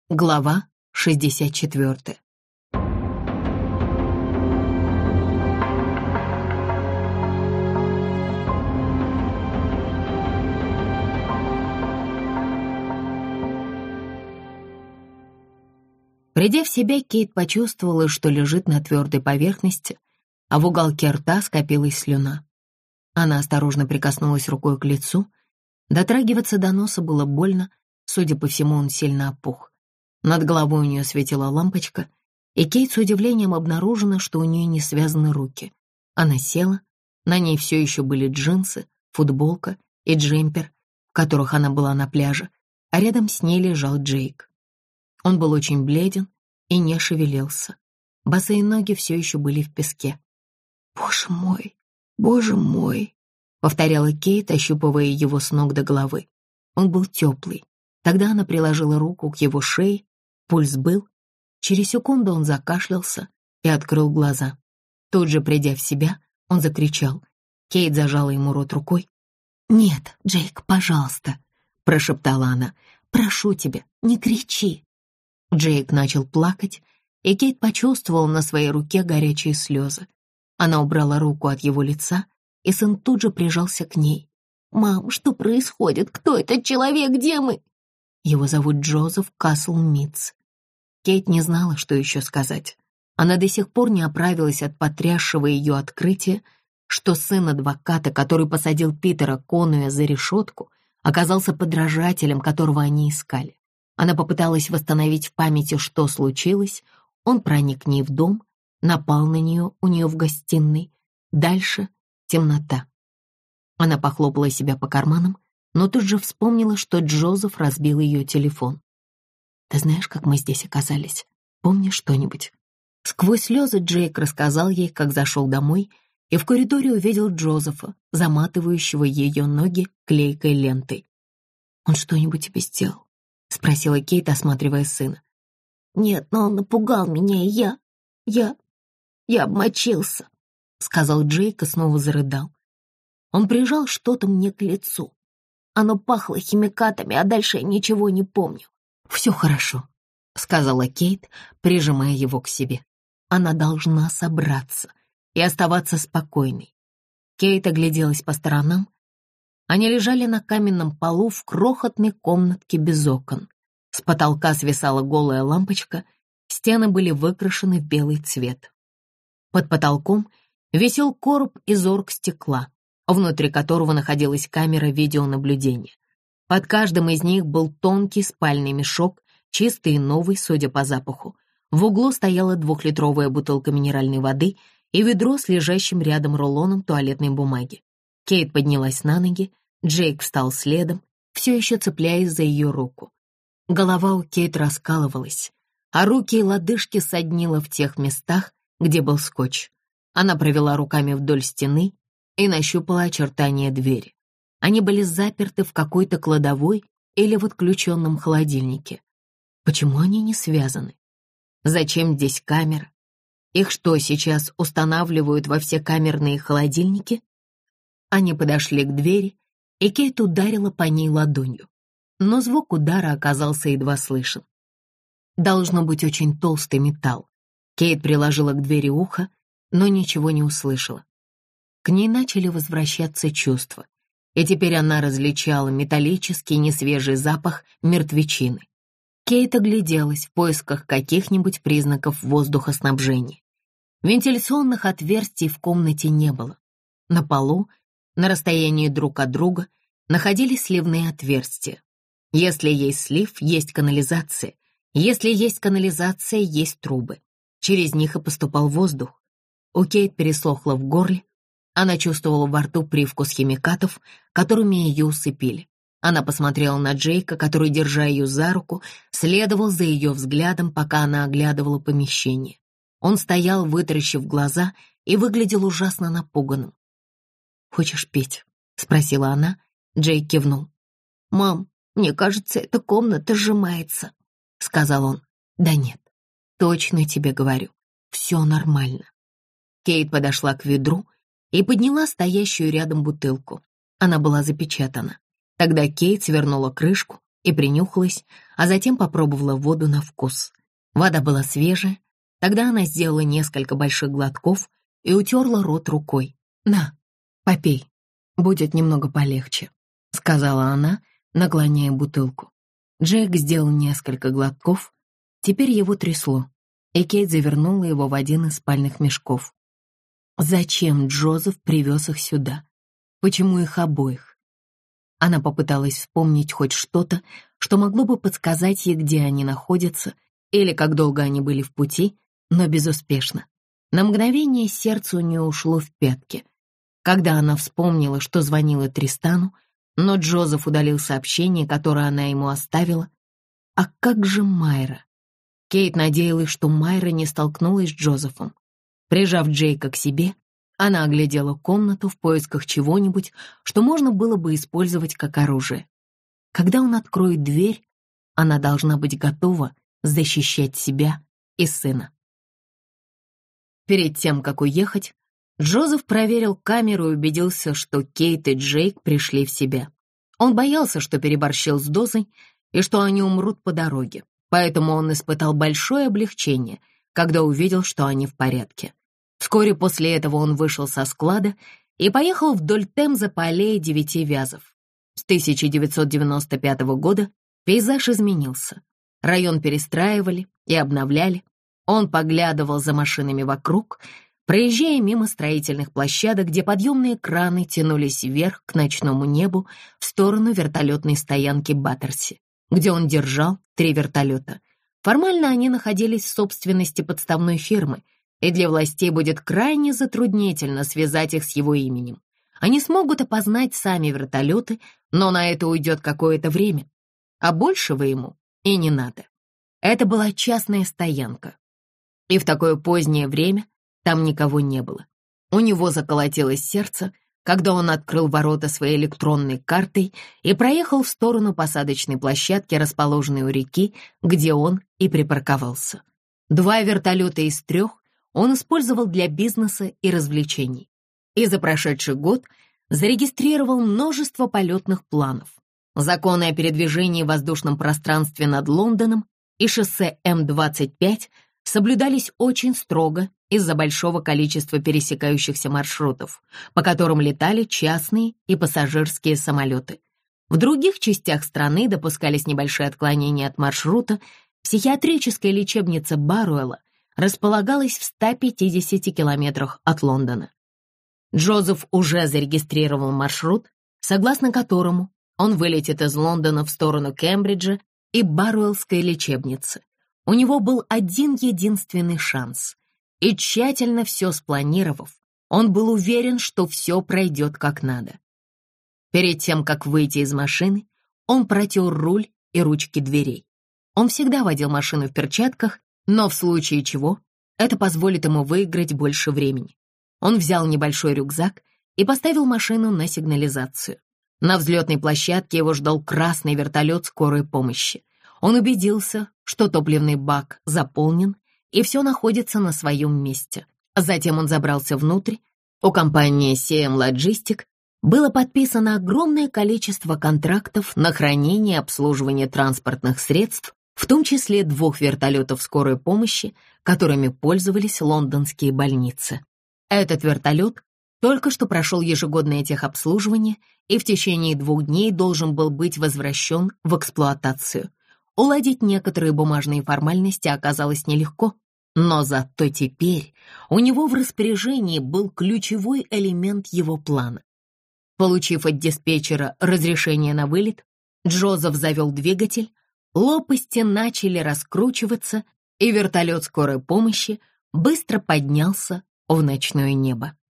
Глава 64. Придя в себя, Кейт почувствовала, что лежит на твердой поверхности, а в уголке рта скопилась слюна. Она осторожно прикоснулась рукой к лицу. Дотрагиваться до носа было больно, судя по всему, он сильно опух. Над головой у нее светила лампочка, и Кейт с удивлением обнаружила, что у нее не связаны руки. Она села, на ней все еще были джинсы, футболка и джемпер, в которых она была на пляже, а рядом с ней лежал Джейк. Он был очень бледен и не шевелился. Босые ноги все еще были в песке. Боже мой!» — повторяла Кейт, ощупывая его с ног до головы. Он был теплый. Тогда она приложила руку к его шее, пульс был. Через секунду он закашлялся и открыл глаза. Тут же, придя в себя, он закричал. Кейт зажала ему рот рукой. «Нет, Джейк, пожалуйста», — прошептала она. «Прошу тебя, не кричи». Джейк начал плакать, и Кейт почувствовала на своей руке горячие слезы. Она убрала руку от его лица, и сын тут же прижался к ней. «Мам, что происходит? Кто этот человек? Где мы?» Его зовут Джозеф Касл-Митц. Кейт не знала, что еще сказать. Она до сих пор не оправилась от потрясшего ее открытия, что сын адвоката, который посадил Питера Конуэя за решетку, оказался подражателем, которого они искали. Она попыталась восстановить в памяти, что случилось. Он проник к ней в дом, напал на нее у нее в гостиной. Дальше темнота. Она похлопала себя по карманам, но тут же вспомнила, что Джозеф разбил ее телефон. «Ты знаешь, как мы здесь оказались? Помнишь что-нибудь?» Сквозь слезы Джейк рассказал ей, как зашел домой, и в коридоре увидел Джозефа, заматывающего ее ноги клейкой лентой. «Он что-нибудь тебе сделал?» — спросила Кейт, осматривая сына. «Нет, но он напугал меня, и я обмочился», — сказал Джейк и снова зарыдал. Он прижал что-то мне к лицу. Оно пахло химикатами, а дальше я ничего не помню. «Все хорошо», — сказала Кейт, прижимая его к себе. Она должна собраться и оставаться спокойной. Кейт огляделась по сторонам. Они лежали на каменном полу в крохотной комнатке без окон. С потолка свисала голая лампочка, стены были выкрашены в белый цвет. Под потолком висел короб из оргстекла, внутри которого находилась камера видеонаблюдения. Под каждым из них был тонкий спальный мешок, чистый и новый, судя по запаху. В углу стояла 2-литровая бутылка минеральной воды и ведро с лежащим рядом рулоном туалетной бумаги. Кейт поднялась на ноги, Джейк встал следом, все еще цепляясь за ее руку. Голова у Кейт раскалывалась, а руки и лодыжки соднило в тех местах, где был скотч. Она провела руками вдоль стены и нащупала очертания двери. Они были заперты в какой-то кладовой или в отключенном холодильнике. Почему они не связаны? Зачем здесь камера? Их что, сейчас устанавливают во все камерные холодильники? Они подошли к двери, и Кейт ударила по ней ладонью. Но звук удара оказался едва слышен. Должно быть очень толстый металл. Кейт приложила к двери ухо, но ничего не услышала. К ней начали возвращаться чувства, и теперь она различала металлический несвежий запах мертвечины. Кейт огляделась в поисках каких-нибудь признаков воздухоснабжения. Вентиляционных отверстий в комнате не было. На полу, на расстоянии друг от друга, находились сливные отверстия. Если есть слив, есть канализация. Если есть канализация, есть трубы. Через них и поступал воздух. У Кейт пересохло в горле. Она чувствовала во рту привкус химикатов, которыми ее усыпили. Она посмотрела на Джейка, который, держа ее за руку, следовал за ее взглядом, пока она оглядывала помещение. Он стоял, вытаращив глаза, и выглядел ужасно напуганным. «Хочешь петь?» — спросила она. Джейк кивнул. «Мам, мне кажется, эта комната сжимается», — сказал он. «Да нет, точно тебе говорю, все нормально». Кейт подошла к ведру и подняла стоящую рядом бутылку. Она была запечатана. Тогда Кейт свернула крышку и принюхалась, а затем попробовала воду на вкус. Вода была свежая. Тогда она сделала несколько больших глотков и утерла рот рукой. «На, попей, будет немного полегче», — сказала она, наклоняя бутылку. Джейк сделал несколько глотков. Теперь его трясло, и Кейт завернула его в один из спальных мешков. Зачем Джозеф привез их сюда? Почему их обоих? Она попыталась вспомнить хоть что-то, что могло бы подсказать ей, где они находятся, или как долго они были в пути, но безуспешно. На мгновение сердце у нее ушло в пятки. Когда она вспомнила, что звонила Тристану, но Джозеф удалил сообщение, которое она ему оставила. А как же Майра? Кейт надеялась, что Майра не столкнулась с Джозефом. Прижав Джейка к себе, она оглядела комнату в поисках чего-нибудь, что можно было бы использовать как оружие. Когда он откроет дверь, она должна быть готова защищать себя и сына. Перед тем, как уехать, Джозеф проверил камеру и убедился, что Кейт и Джейк пришли в себя. Он боялся, что переборщил с дозой и что они умрут по дороге, поэтому он испытал большое облегчение, когда увидел, что они в порядке. Вскоре после этого он вышел со склада и поехал вдоль Темзы по аллее Девяти Вязов. С 1995 года пейзаж изменился. Район перестраивали и обновляли. Он поглядывал за машинами вокруг, проезжая мимо строительных площадок, где подъемные краны тянулись вверх к ночному небу в сторону вертолетной стоянки Баттерси, где он держал 3 вертолета. Формально они находились в собственности подставной фирмы, и для властей будет крайне затруднительно связать их с его именем. Они смогут опознать сами вертолеты, но на это уйдет какое-то время, а большего ему и не надо. Это была частная стоянка, и в такое позднее время там никого не было. У него заколотилось сердце, когда он открыл ворота своей электронной картой и проехал в сторону посадочной площадки, расположенной у реки, где он и припарковался. 2 вертолета из 3 он использовал для бизнеса и развлечений. И за прошедший год зарегистрировал множество полетных планов. Законы о передвижении в воздушном пространстве над Лондоном и шоссе М-25 соблюдались очень строго из-за большого количества пересекающихся маршрутов, по которым летали частные и пассажирские самолеты. В других частях страны допускались небольшие отклонения от маршрута. Психиатрическая лечебница Барруэлла располагалась в 150 километрах от Лондона. Джозеф уже зарегистрировал маршрут, согласно которому он вылетит из Лондона в сторону Кембриджа и Барруэллской лечебницы. У него был один единственный шанс, и тщательно все спланировав, он был уверен, что все пройдет как надо. Перед тем, как выйти из машины, он протер руль и ручки дверей. Он всегда водил машину в перчатках, но в случае чего это позволит ему выиграть больше времени. Он взял небольшой рюкзак и поставил машину на сигнализацию. На взлетной площадке его ждал красный вертолет скорой помощи. Он убедился, что топливный бак заполнен и все находится на своем месте. Затем он забрался внутрь. У компании CM Logistic было подписано огромное количество контрактов на хранение и обслуживание транспортных средств, в том числе 2 вертолетов скорой помощи, которыми пользовались лондонские больницы. Этот вертолет только что прошел ежегодное техобслуживание и в течение 2 дней должен был быть возвращен в эксплуатацию. Уладить некоторые бумажные формальности оказалось нелегко, но зато теперь у него в распоряжении был ключевой элемент его плана. Получив от диспетчера разрешение на вылет, Джозеф завел двигатель, лопасти начали раскручиваться, и вертолет скорой помощи быстро поднялся в ночное небо.